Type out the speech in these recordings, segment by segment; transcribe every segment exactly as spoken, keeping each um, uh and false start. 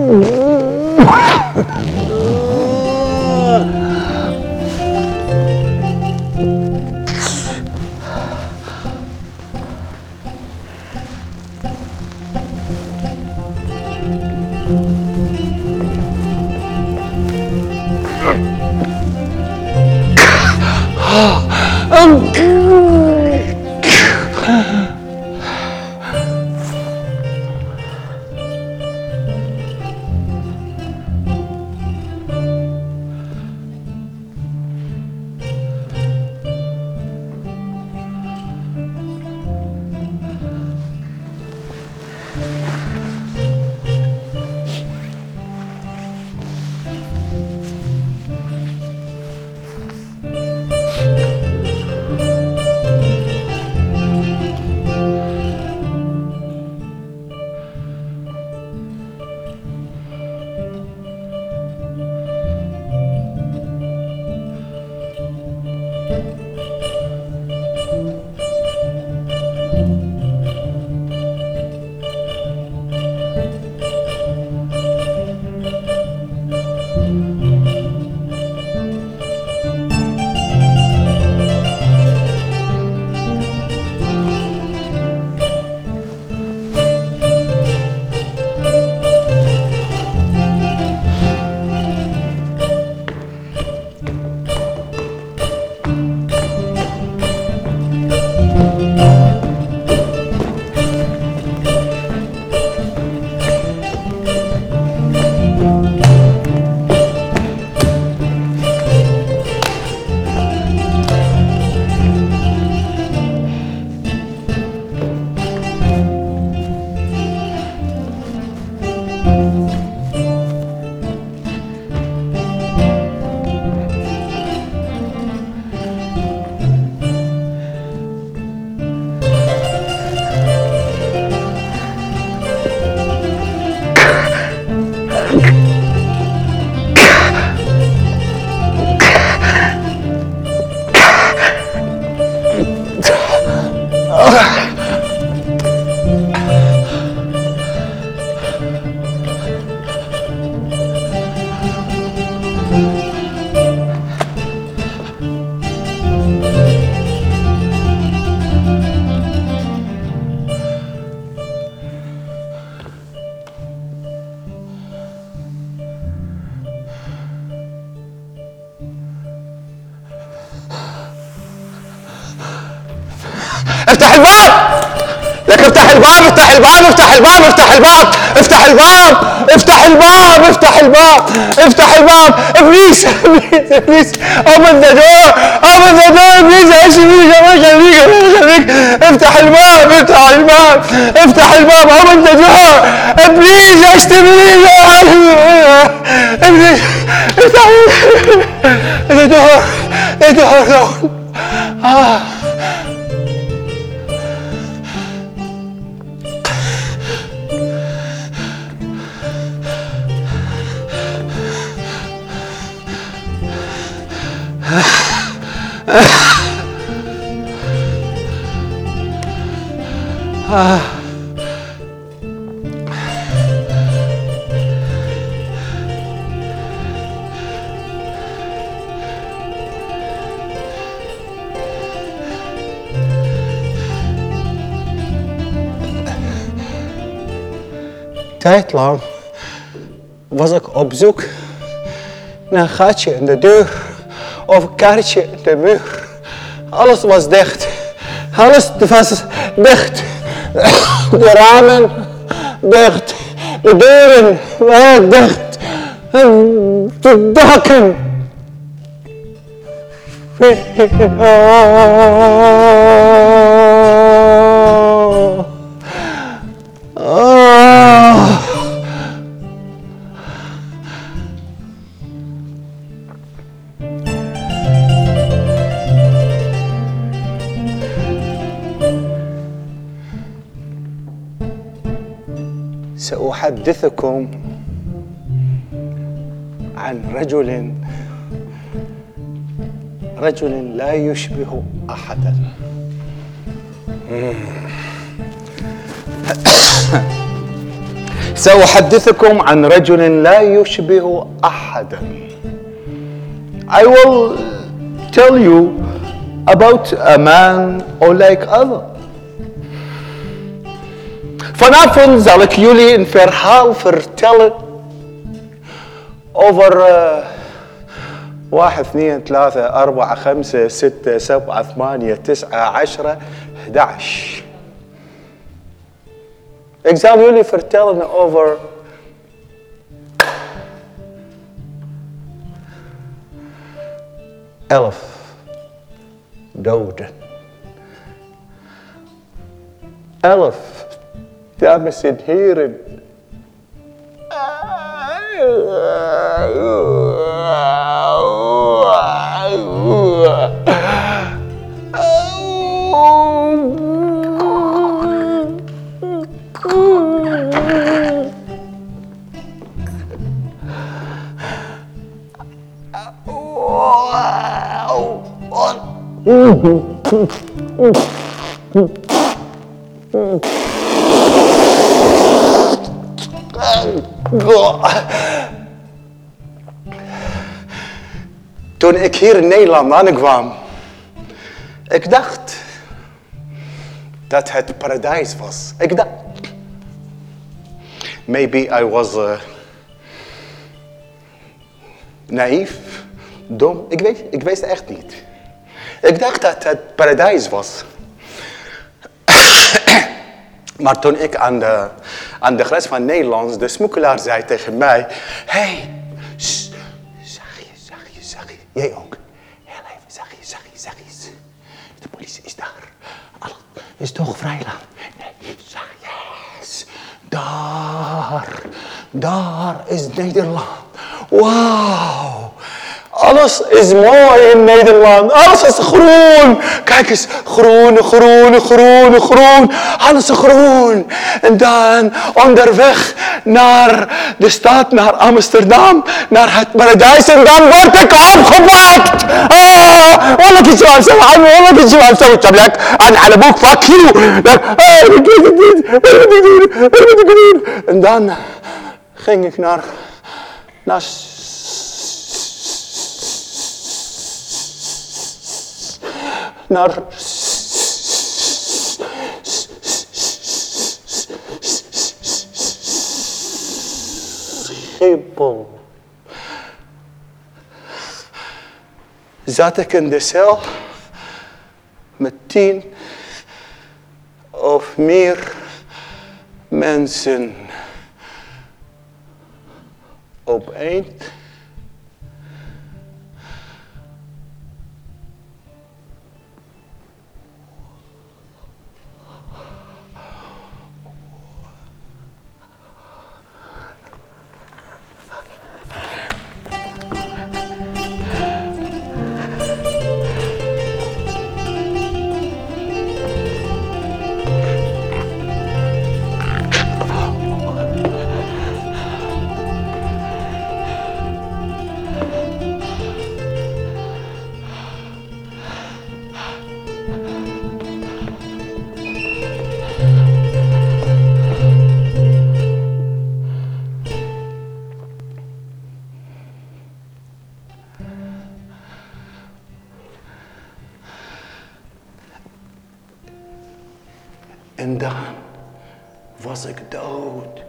افتح الباب! لك افتح الباب افتح الباب افتح الباب افتح الباب افتح الباب افتح الباب افتح الباب افتح الباب ابليس ابليس ابليس open the door open the door ابليس ايش بيك الله يخليك الله يخليك افتح الباب افتح الباب افتح الباب open the door ابليس ايش تبي ابليس افتح the door the door اه آه. Tijdlang was ik op zoek naar een gatje in de deur of een kaartje in de muur. Alles was dicht. Alles was dicht. De ramen dicht. De deuren waren dicht. De daken. Oh. سأحدثكم عن رجل رجل لا يشبه أحدا. سأحدثكم عن رجل لا يشبه أحدا. I will tell you about a man unlike other. Vanavond zal ik jullie een verhaal vertellen over uh, واحد اثنين ثلاثة أربعة خمسة ستة سبعة ثمانية تسعة عشرة أحد عشر. Ik zal jullie vertellen over elf doden. Elf, dames en heren. Toen ik hier in Nederland aankwam, ik dacht dat het paradijs was. Ik dacht, maybe I was uh, naïef, dom. Ik weet, ik wist het echt niet. Ik dacht dat het paradijs was. Maar toen ik aan de, aan de grens van Nederland, de smokkelaar zei tegen mij, hey, shh, zachtjes, zachtjes, zachtjes. Jij ook. Heel even, zachtjes, zachtjes, zachtjes. De politie is daar. Alles is toch vrijland. Nee, zachtjes. Daar, daar is Nederland. Wauw. Alles is mooi in Nederland. Alles is groen. Kijk eens. Groen, groen, groen, groen. Alles is groen. En dan onderweg naar de stad, naar Amsterdam, naar het paradijs. En dan word ik opgepakt. Ah, والله كنت سؤال سوى عنه والله كنت سؤال سوى تبلك أنا على بوك fuck you. En dan ging ik naar, naar naar Schiphol. Zat ik in de cel met tien of meer mensen op één. En dan was ik dood.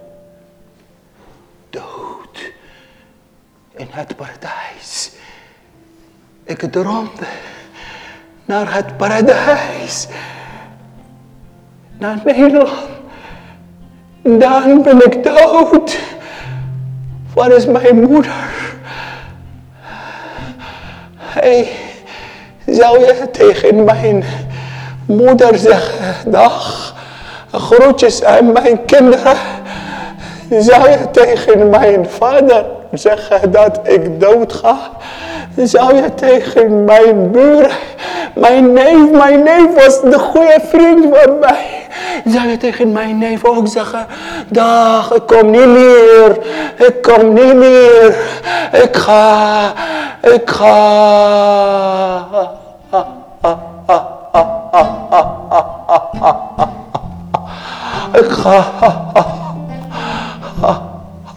Dood. In het paradijs. Ik droomde naar het paradijs. Naar Nederland. En dan ben ik dood. Waar is mijn moeder? Hey, zou je tegen mijn moeder zeggen, dag? Groetjes aan mijn kinderen. Zou je tegen mijn vader zeggen dat ik dood ga? Zou je tegen mijn buren, mijn neef, mijn neef was de goede vriend van mij. Zou je tegen mijn neef ook zeggen, dag, ik kom niet meer, ik kom niet meer, ik ga, ik ga. Ik ga.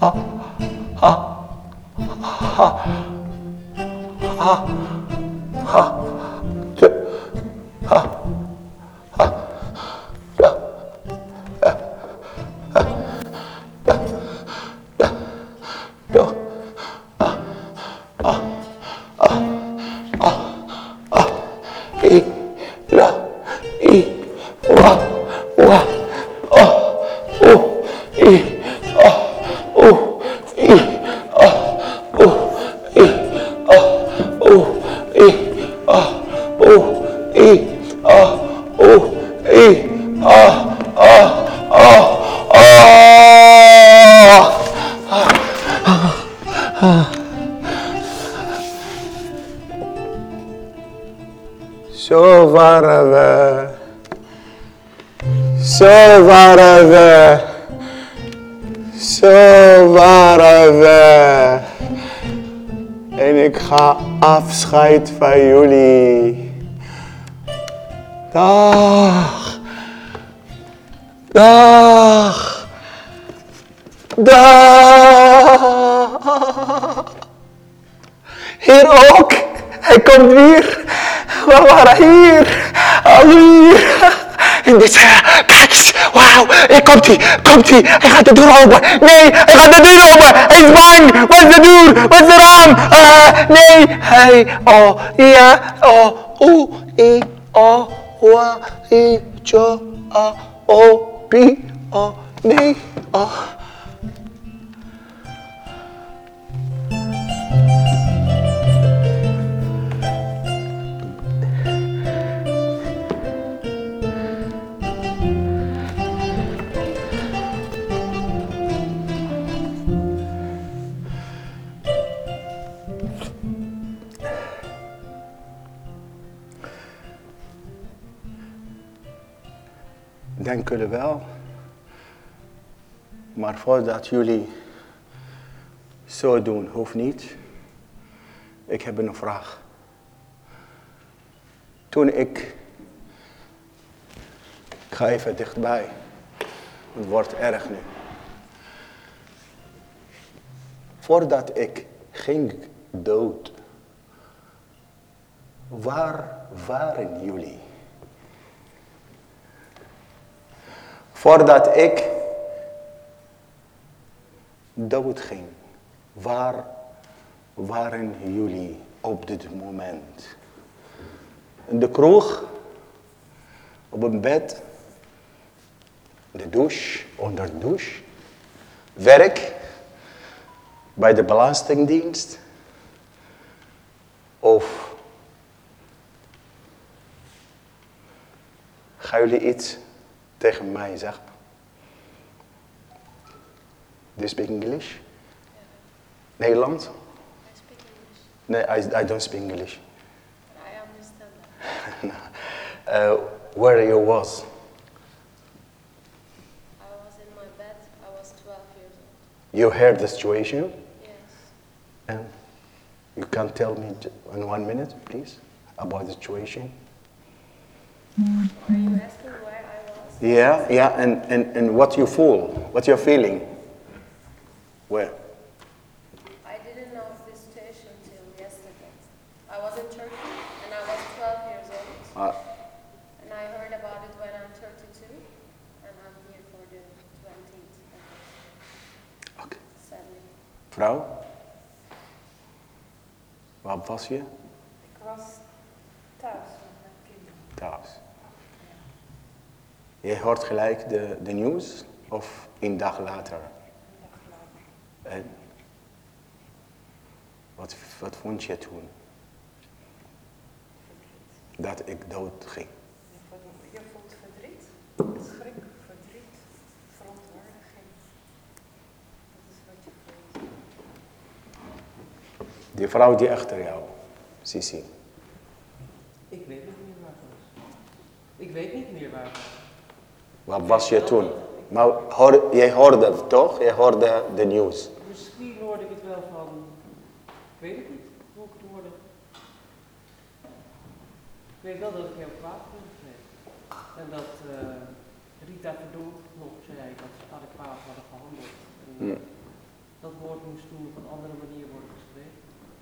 Zo waren we. Zo waren we. Zo waren we. En ik ga afscheid van jullie. Dag. Dag. Dag. Hier ook. Hij komt weer. We waren hier. Alweer. En dit zei, kijk eens. Wauw. Hier komt hij. Komt hij. Hij gaat de deur open. Nee. Hij gaat de deur open. Hij is bang. Wat is de deur? Wat is de raam? Uh, nee. Hij. Oh. Ja. Oh. Oeh. I. Oh. Wa. I. Jo. A. O. Pi. Oh. Nee. Oh. Dank jullie wel. Maar voordat jullie zo doen, hoeft niet. Ik heb een vraag. Toen ik... Ik ga even dichtbij. Het wordt erg nu. Voordat ik ging dood. Waar waren jullie? Voordat ik dood ging, waar waren jullie op dit moment? In de kroeg, op een bed, de douche, onder de douche, werk, bij de Belastingdienst of gaan jullie iets tegen mij zeggen? Do you speak English? Yeah. Nederlands? I speak English. Nee, I, I don't speak English. I understand that. uh, where you was? I was in my bed. I was twelve years old. You heard the situation? Yes. And you can tell me in one minute, please, about the situation? Are you asking where I was? Yeah, yeah, and, and, and what you feel, what you're feeling. Where? I didn't know of this situation until yesterday. I was in Turkey and I was twelve years old. Uh, and I heard about it when I'm thirty-two. And I'm here for the twentieth. okay. Sadly. Vrouw? Waar was je? Ik was thuis met mijn kinderen. Thuis. Je hoort gelijk de, de nieuws of een dag later? Een dag later. En wat, wat vond je toen? Verdriet. Dat ik dood ging. Je voelt, je voelt verdriet, schrik, verdriet, verontwaardiging. Dat is wat je voelt. Die vrouw die achter jou, Sisi. Ik weet niet meer waar het was. Ik weet niet meer waar het was. Wat was je toen? Maar hoor, jij hoorde het toch? Jij hoorde de nieuws. Misschien hoorde ik het wel van... Ik weet het niet hoe ik het hoorde. Ik weet wel dat ik heel kwaad ben geweest. En dat uh, Rita Verdonk nog zei dat ze adequaat hadden gehandeld. En, Hmm. op een andere manier worden gesproken.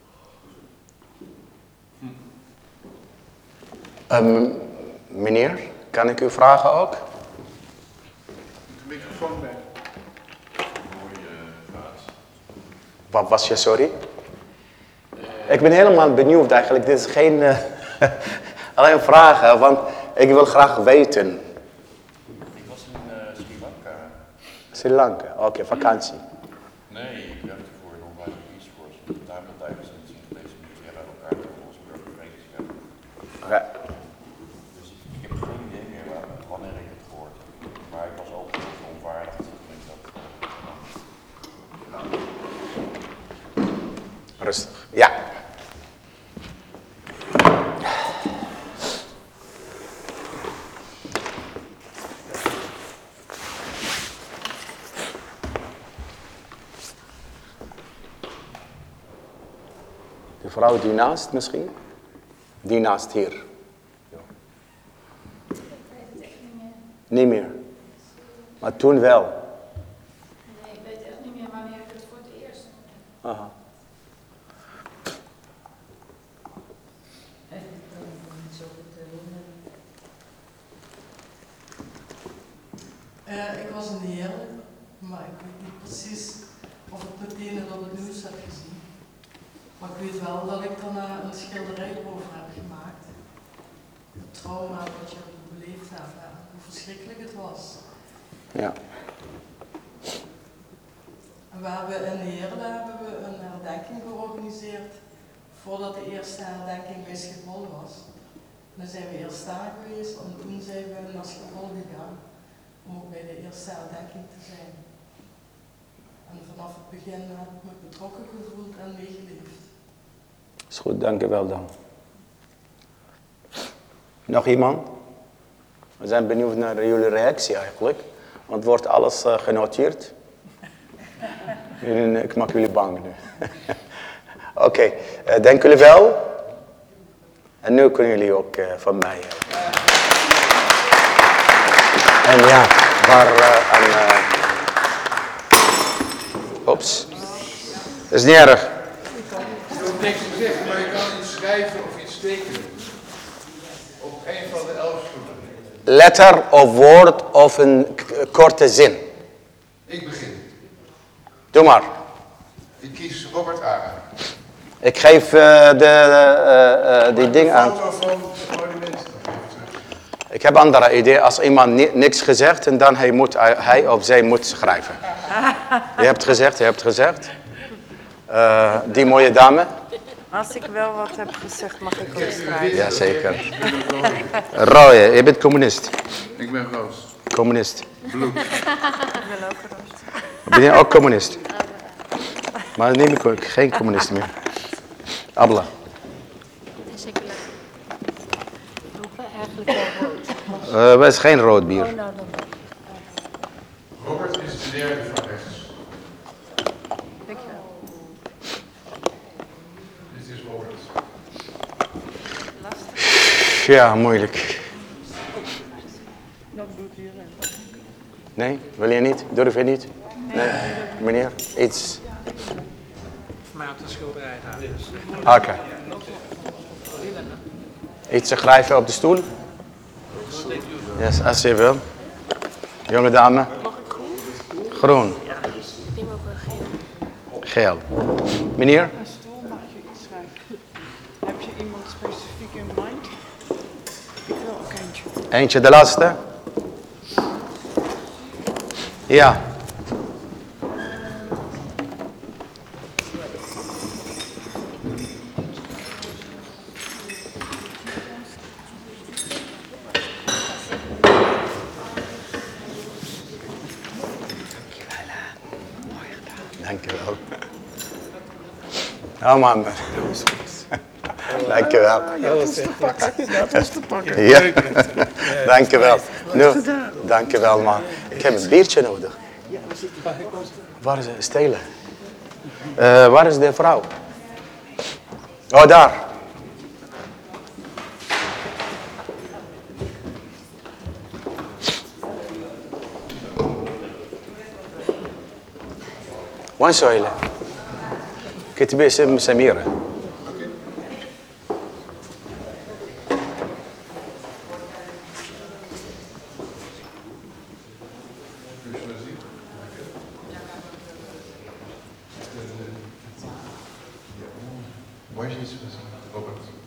Um, meneer, kan ik u vragen ook? De microfoon bij. Mooie vraag. Wat was je, sorry? Ik ben helemaal benieuwd eigenlijk. Dit is geen uh, alleen vragen, want ik wil graag weten. Ik was in uh, Sri Lanka. Sri Lanka, oké, okay, vakantie. Nee, ik werkte voor een online Peace Force. Daar hebben we tijdens het zien geweest met die uit elkaar te volgens burgervredeschappen. Okay. Dus ik, ik heb geen idee meer waar, wanneer ik het gehoord heb. Maar ik was altijd heel verontwaardigd toen ik dat. Rustig, ja. De vrouw die naast misschien? Die naast hier. Ik weet het echt niet meer. Niet meer. Maar toen wel. Nee, ik weet echt niet meer wanneer ik het voor het eerst hoorde. Aha. Echt, ik kan me niet zo goed herinneren. Uh, ik was in Heerlen, maar ik weet niet precies of ik meteen het op het nieuws heb gezien. Maar ik weet wel dat ik daarna een schilderij over heb gemaakt. Het trauma wat je beleefd hebt en hoe verschrikkelijk het was. Ja. En we hebben in Heerlen hebben we een herdenking georganiseerd voordat de eerste herdenking bij Schiphol was. En dan zijn we eerst daar geweest en toen zijn we naar Schiphol gegaan om ook bij de eerste herdenking te zijn. En vanaf het begin heb ik me betrokken gevoeld en meegeleefd. Is goed, dank u wel dan. Nog iemand? We zijn benieuwd naar jullie reactie eigenlijk. Want wordt alles uh, genoteerd? Ik maak jullie bang nu. Oké, okay. uh, dank jullie wel. En nu kunnen jullie ook uh, van mij. Uh. En ja, waar uh, een... Uh... Oeps. Dat is niet erg. Je hoeft niks te zeggen, maar je kan iets schrijven of iets tekenen. Op een van de elf stoelen. Letter of woord of een k- korte zin. Ik begin. Doe maar. Ik kies Robert A. Ik geef uh, de, uh, uh, die ding aan. Foto van het monument. Ik heb een andere idee. Als iemand ni- niks gezegd en dan hij, moet, hij of zij moet schrijven. Je hebt gezegd, je hebt gezegd. Uh, die mooie dame. Als ik wel wat heb gezegd, mag ik ook schrijven. Jazeker. Rooie, je bent communist. Ik ben Roos. Communist. Bloed. Ik wil ook roos. Ben je ook communist? Maar niet meer, geen communist meer. Abla. Secular. Roepen eigenlijk wel rood. Uh, wij is geen rood bier. Oh, nou dan. Robert is de derde van rechts. Dankjewel. Dit is Robert. Ja, moeilijk. Dat doet iedereen. Nee, wil je niet? Durf je niet? Nee, meneer, iets. Maar op de schilderij daar. Oké. Okay. Iets te schrijven op de stoel? Yes, als je wil. Jonge dame. Groen. Die ook wel Geel. geel. Meneer? Een stoel mag je iets schrijven. Heb je iemand specifiek in mind? Ik wil ook eentje. Eentje de laatste? Ja. Dank je wel. Oh man. Dank je wel. Dat is te pakken. Dat is te pakken. Ja. Dank je wel. Nu, dank je wel, man. Ik heb een biertje nodig. Waar is het? Stelen. Uh, waar is de vrouw? Oh, daar. One soile. كتبي اسم سميرة. Moi, j'y suis, Robert.